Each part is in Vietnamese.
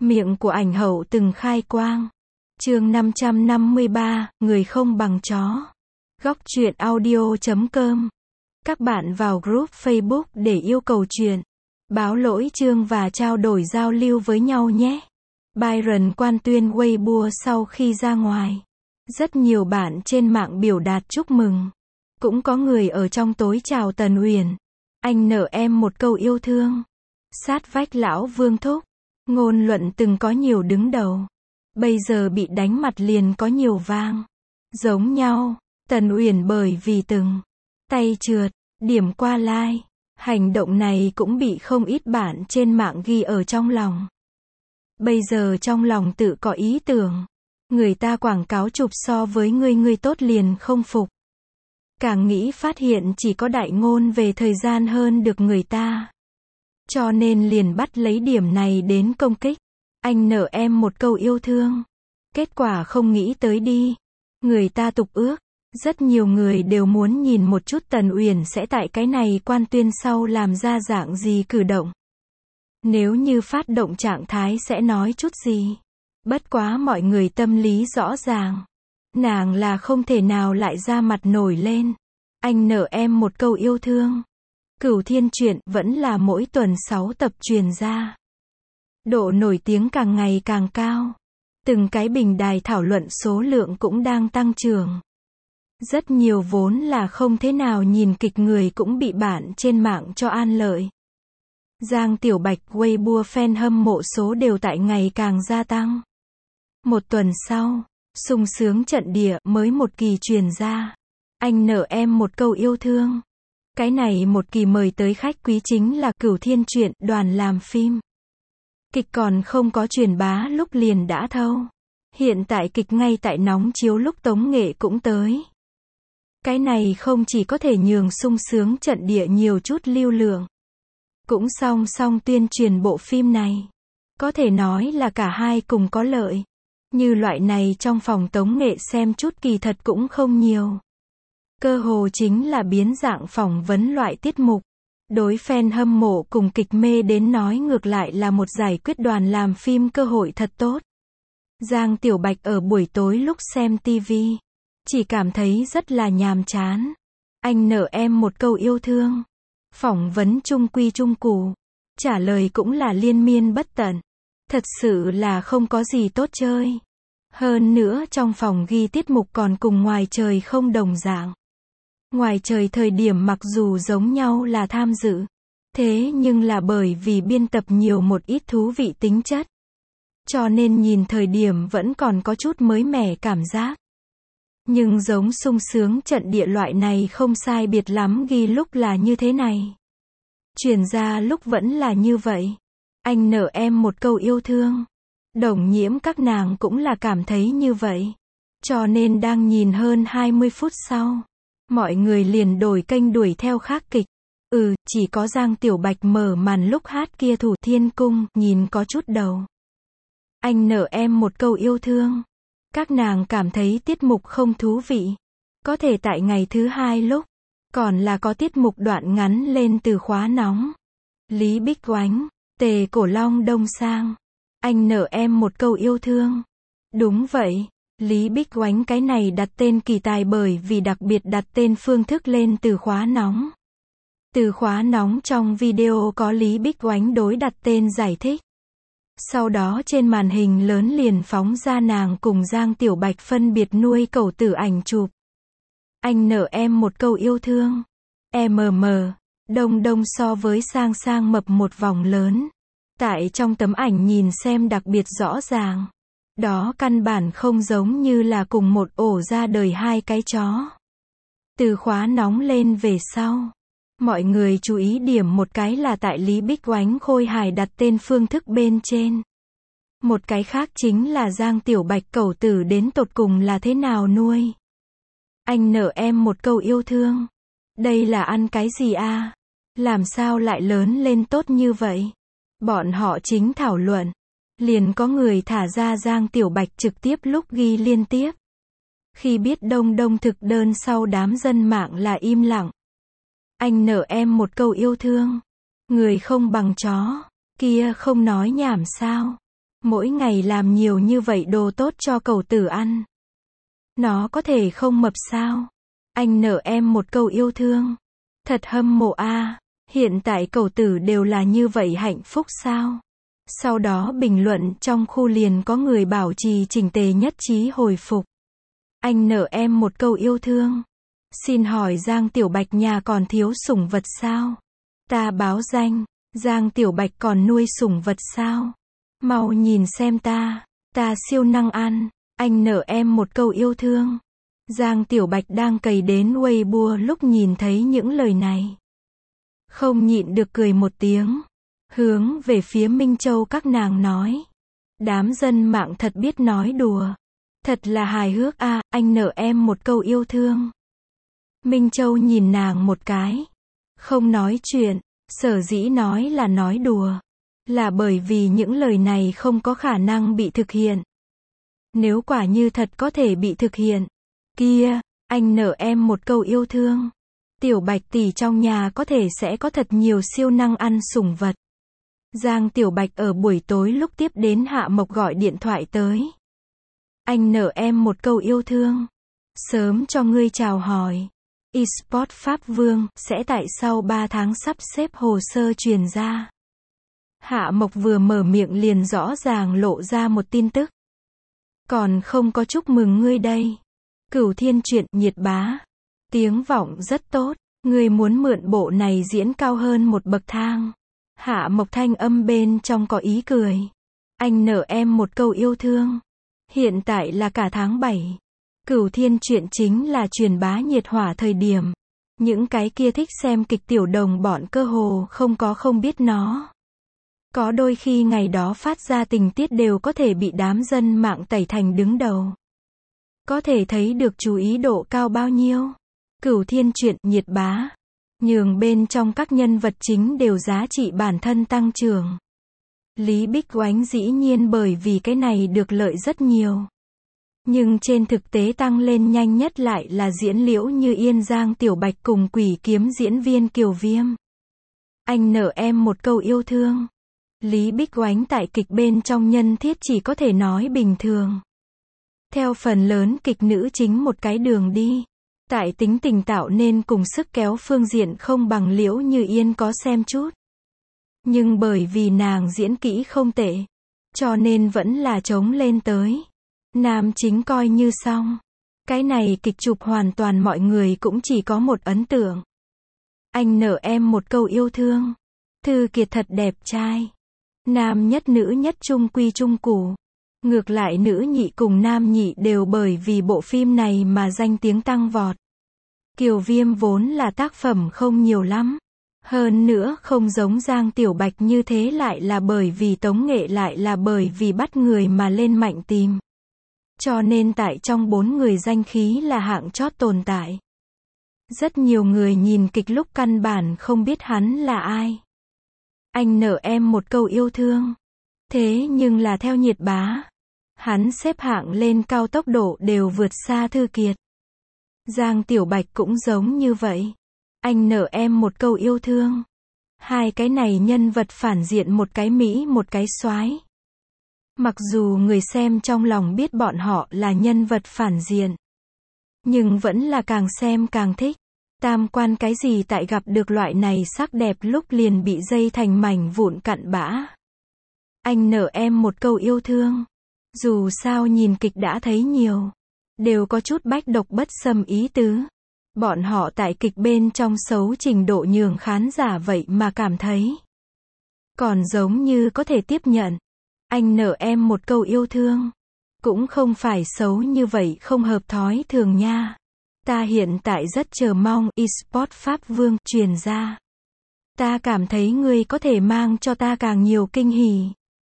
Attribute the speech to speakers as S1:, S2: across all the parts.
S1: Miệng của ảnh hậu từng khai quang. Chương 553, người không bằng chó. Góc truyện audio.com. Các bạn vào group Facebook để yêu cầu chuyện, báo lỗi chương và trao đổi giao lưu với nhau nhé. Byron quan tuyên Weibo sau khi ra ngoài. Rất nhiều bạn trên mạng biểu đạt chúc mừng. Cũng có người ở trong tối chào Tần Uyển. Anh nợ em một câu yêu thương. Sát vách lão Vương thúc. Ngôn luận từng có nhiều đứng đầu. Bây giờ bị đánh mặt liền có nhiều vang. Giống nhau. Tần Uyển bởi vì từng tay trượt, điểm qua like. Hành động này cũng bị không ít bạn trên mạng ghi ở trong lòng. Bây giờ trong lòng tự có ý tưởng. Người ta quảng cáo chụp so với ngươi tốt liền không phục. Càng nghĩ phát hiện chỉ có đại ngôn về thời gian hơn được người ta. Cho nên liền bắt lấy điểm này đến công kích. Anh nợ em một câu yêu thương. Kết quả không nghĩ tới đi. Người ta tục ước. Rất nhiều người đều muốn nhìn một chút Tần Uyển sẽ tại cái này quan tuyên sau làm ra dạng gì cử động. Nếu như phát động trạng thái sẽ nói chút gì. Bất quá mọi người tâm lý rõ ràng. Nàng là không thể nào lại ra mặt nổi lên. Anh nợ em một câu yêu thương. Cửu Thiên Truyện vẫn là mỗi tuần 6 tập truyền ra. Độ nổi tiếng càng ngày càng cao. Từng cái bình đài thảo luận số lượng cũng đang tăng trưởng. Rất nhiều vốn là không thế nào nhìn kịch người cũng bị bạn trên mạng cho an lợi. Giang Tiểu Bạch Weibo fan hâm mộ số đều tại ngày càng gia tăng. Một tuần sau, sung sướng trận địa mới một kỳ truyền ra. Anh nợ em một câu yêu thương. Cái này một kỳ mời tới khách quý chính là Cửu Thiên Truyện, đoàn làm phim. Kịch còn không có truyền bá lúc liền đã thâu. Hiện tại kịch ngay tại nóng chiếu lúc tống nghệ cũng tới. Cái này không chỉ có thể nhường sung sướng trận địa nhiều chút lưu lượng. Cũng song song tuyên truyền bộ phim này. Có thể nói là cả hai cùng có lợi. Như loại này trong phòng tống nghệ xem chút kỳ thật cũng không nhiều. Cơ hồ chính là biến dạng phỏng vấn loại tiết mục. Đối fan hâm mộ cùng kịch mê đến nói ngược lại là một giải quyết đoàn làm phim cơ hội thật tốt. Giang Tiểu Bạch ở buổi tối lúc xem TV. Chỉ cảm thấy rất là nhàm chán. Anh nợ em một câu yêu thương. Phỏng vấn trung quy trung cụ. Trả lời cũng là liên miên bất tận. Thật sự là không có gì tốt chơi. Hơn nữa trong phòng ghi tiết mục còn cùng ngoài trời không đồng dạng. Ngoài trời thời điểm mặc dù giống nhau là tham dự. Thế nhưng là bởi vì biên tập nhiều một ít thú vị tính chất. Cho nên nhìn thời điểm vẫn còn có chút mới mẻ cảm giác. Nhưng giống sung sướng trận địa loại này không sai biệt lắm ghi lúc là như thế này. Truyền ra lúc vẫn là như vậy. Anh nợ em một câu yêu thương. Đồng Nhiễm các nàng cũng là cảm thấy như vậy. Cho nên đang nhìn hơn 20 phút sau. Mọi người liền đổi kênh đuổi theo khác kịch. Chỉ có Giang Tiểu Bạch mở màn lúc hát kia Thủ Thiên Cung, nhìn có chút đầu. Anh nợ em một câu yêu thương. Các nàng cảm thấy tiết mục không thú vị. Có thể tại ngày thứ hai lúc. Còn là có tiết mục đoạn ngắn lên từ khóa nóng. Lý Bích Oánh, Tề Cổ Long Đông Sang. Anh nợ em một câu yêu thương. Đúng vậy. Lý Bích Oánh cái này đặt tên kỳ tài bởi vì đặc biệt đặt tên phương thức lên từ khóa nóng. Từ khóa nóng trong video có Lý Bích Oánh đối đặt tên giải thích. Sau đó trên màn hình lớn liền phóng ra nàng cùng Giang Tiểu Bạch phân biệt nuôi cẩu tử ảnh chụp. Anh nợ em một câu yêu thương. Đông Đông so với Sang Sang mập một vòng lớn. Tại trong tấm ảnh nhìn xem đặc biệt rõ ràng. Đó căn bản không giống như là cùng một ổ ra đời hai cái chó. Từ khóa nóng lên về sau. Mọi người chú ý điểm một cái là tại Lý Bích Oánh khôi hài đặt tên phương thức bên trên. Một cái khác chính là Giang Tiểu Bạch cẩu tử đến tột cùng là thế nào nuôi. Anh nợ em một câu yêu thương. Đây là ăn cái gì a? Làm sao lại lớn lên tốt như vậy? Bọn họ chính thảo luận. Liền có người thả ra Giang Tiểu Bạch trực tiếp lúc ghi liên tiếp. Khi biết Đông Đông thực đơn sau đám dân mạng là im lặng. Anh nợ em một câu yêu thương. Người không bằng chó. Kia không nói nhảm sao. Mỗi ngày làm nhiều như vậy đồ tốt cho cẩu tử ăn. Nó có thể không mập sao? Anh nợ em một câu yêu thương. Thật hâm mộ a. Hiện tại cẩu tử đều là như vậy hạnh phúc sao? Sau đó bình luận trong khu liền có người bảo trì chỉnh tề nhất trí hồi phục. Anh nợ em một câu yêu thương. Xin hỏi Giang Tiểu Bạch nhà còn thiếu sủng vật sao? Ta báo danh. Giang Tiểu Bạch còn nuôi sủng vật sao? Mau nhìn xem ta siêu năng ăn. Anh nợ em một câu yêu thương. Giang Tiểu Bạch đang cày đến Weibo lúc nhìn thấy những lời này. Không nhịn được cười một tiếng. Hướng về phía Minh Châu các nàng nói. Đám dân mạng thật biết nói đùa. Thật là hài hước a, anh nợ em một câu yêu thương. Minh Châu nhìn nàng một cái. Không nói chuyện, sở dĩ nói là nói đùa. Là bởi vì những lời này không có khả năng bị thực hiện. Nếu quả như thật có thể bị thực hiện. Kia, anh nợ em một câu yêu thương. Tiểu Bạch tỷ trong nhà có thể sẽ có thật nhiều siêu năng ăn sủng vật. Giang Tiểu Bạch ở buổi tối lúc tiếp đến Hạ Mộc gọi điện thoại tới. Anh nợ em một câu yêu thương. Sớm cho ngươi chào hỏi. eSport Pháp Vương sẽ tại sau 3 tháng sắp xếp hồ sơ truyền ra. Hạ Mộc vừa mở miệng liền rõ ràng lộ ra một tin tức. Còn không có chúc mừng ngươi đây. Cửu Thiên Truyện nhiệt bá. Tiếng vọng rất tốt. Ngươi muốn mượn bộ này diễn cao hơn một bậc thang. Hạ Mộc thanh âm bên trong có ý cười. Anh nợ em một câu yêu thương. Hiện tại là cả tháng 7. Cửu Thiên Truyện chính là truyền bá nhiệt hỏa thời điểm. Những cái kia thích xem kịch tiểu đồng bọn cơ hồ không biết nó. Có đôi khi ngày đó phát ra tình tiết đều có thể bị đám dân mạng tẩy thành đứng đầu. Có thể thấy được chú ý độ cao bao nhiêu. Cửu Thiên Truyện nhiệt bá. Nhường bên trong các nhân vật chính đều giá trị bản thân tăng trưởng. Lý Bích Oánh dĩ nhiên bởi vì cái này được lợi rất nhiều. Nhưng trên thực tế tăng lên nhanh nhất lại là diễn Liễu Như Yên Giang Tiểu Bạch cùng Quỷ Kiếm diễn viên Kiều Viêm. Anh nợ em một câu yêu thương. Lý Bích Oánh tại kịch bên trong nhân thiết chỉ có thể nói bình thường. Theo phần lớn kịch nữ chính một cái đường đi. Tại tính tình tạo nên cùng sức kéo phương diện không bằng Liễu Như Yên có xem chút. Nhưng bởi vì nàng diễn kỹ không tệ. Cho nên vẫn là chống lên tới. Nam chính coi như xong. Cái này kịch chụp hoàn toàn mọi người cũng chỉ có một ấn tượng. Anh nợ em một câu yêu thương. Thư Kiệt thật đẹp trai. Nam nhất nữ nhất trung quy trung cụ. Ngược lại nữ nhị cùng nam nhị đều bởi vì bộ phim này mà danh tiếng tăng vọt. Kiều Viêm vốn là tác phẩm không nhiều lắm. Hơn nữa không giống Giang Tiểu Bạch như thế lại là bởi vì tống nghệ lại là bởi vì bắt người mà lên mạnh tìm. Cho nên tại trong 4 người danh khí là hạng chót tồn tại. Rất nhiều người nhìn kịch lúc căn bản không biết hắn là ai. Anh nợ em một câu yêu thương. Thế nhưng là theo nhiệt bá. Hắn xếp hạng lên cao tốc độ đều vượt xa Thư Kiệt. Giang Tiểu Bạch cũng giống như vậy. Anh nợ em một câu yêu thương. Hai cái này nhân vật phản diện một cái Mỹ một cái soái. Mặc dù người xem trong lòng biết bọn họ là nhân vật phản diện. Nhưng vẫn là càng xem càng thích. Tam quan cái gì tại gặp được loại này sắc đẹp lúc liền bị dây thành mảnh vụn cặn bã. Anh nợ em một câu yêu thương. Dù sao nhìn kịch đã thấy nhiều. Đều có chút bách độc bất xâm ý tứ. Bọn họ tại kịch bên trong xấu trình độ nhường khán giả vậy mà cảm thấy. Còn giống như có thể tiếp nhận. Anh nợ em một câu yêu thương. Cũng không phải xấu như vậy không hợp thói thường nha. Ta hiện tại rất chờ mong eSport Pháp Vương truyền ra. Ta cảm thấy ngươi có thể mang cho ta càng nhiều kinh hỉ.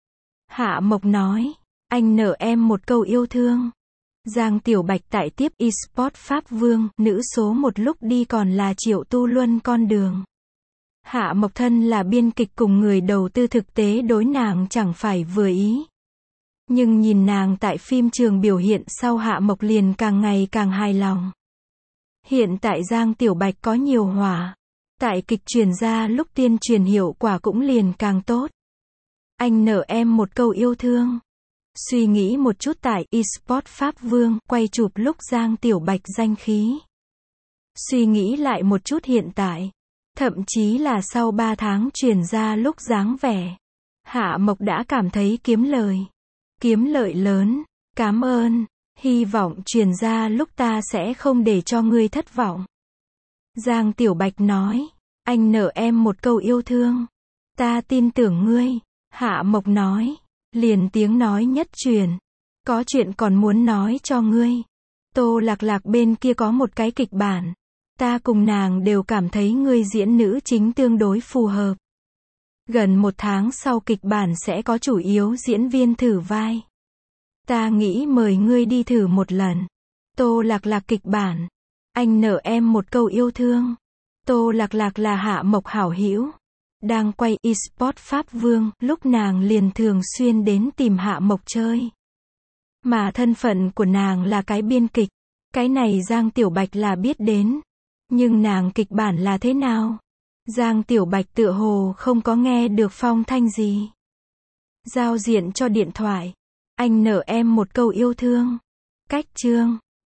S1: Hạ Mộc nói. Anh nợ em một câu yêu thương. Giang Tiểu Bạch tại tiếp eSport Pháp Vương, nữ số 1 lúc đi còn là Triệu Tu Luân con đường. Hạ Mộc thân là biên kịch cùng người đầu tư thực tế đối nàng chẳng phải vừa ý. Nhưng nhìn nàng tại phim trường biểu hiện sau Hạ Mộc liền càng ngày càng hài lòng. Hiện tại Giang Tiểu Bạch có nhiều hỏa. Tại kịch truyền ra lúc tiên truyền hiệu quả cũng liền càng tốt. Anh nợ em một câu yêu thương. Suy nghĩ một chút tại eSport Pháp Vương, quay chụp lúc Giang Tiểu Bạch danh khí. Suy nghĩ lại một chút hiện tại. Thậm chí là sau 3 tháng truyền ra lúc dáng vẻ. Hạ Mộc đã cảm thấy kiếm lời. Kiếm lợi lớn. Cảm ơn. Hy vọng truyền ra lúc ta sẽ không để cho ngươi thất vọng. Giang Tiểu Bạch nói. Anh nợ em một câu yêu thương. Ta tin tưởng ngươi. Hạ Mộc nói. Liền tiếng nói nhất truyền. Có chuyện còn muốn nói cho ngươi. Tô Lạc Lạc bên kia có một cái kịch bản. Ta cùng nàng đều cảm thấy ngươi diễn nữ chính tương đối phù hợp. Gần 1 tháng sau kịch bản sẽ có chủ yếu diễn viên thử vai. Ta nghĩ mời ngươi đi thử một lần. Tô Lạc Lạc kịch bản. Anh nợ em một câu yêu thương. Tô Lạc Lạc là Hạ Mộc hảo hữu. Đang quay eSport Pháp Vương, lúc nàng liền thường xuyên đến tìm Hạ Mộc chơi. Mà thân phận của nàng là cái biên kịch. Cái này Giang Tiểu Bạch là biết đến. Nhưng nàng kịch bản là thế nào? Giang Tiểu Bạch tựa hồ không có nghe được phong thanh gì. Giao diện cho điện thoại. Anh nợ em một câu yêu thương. Cách chương.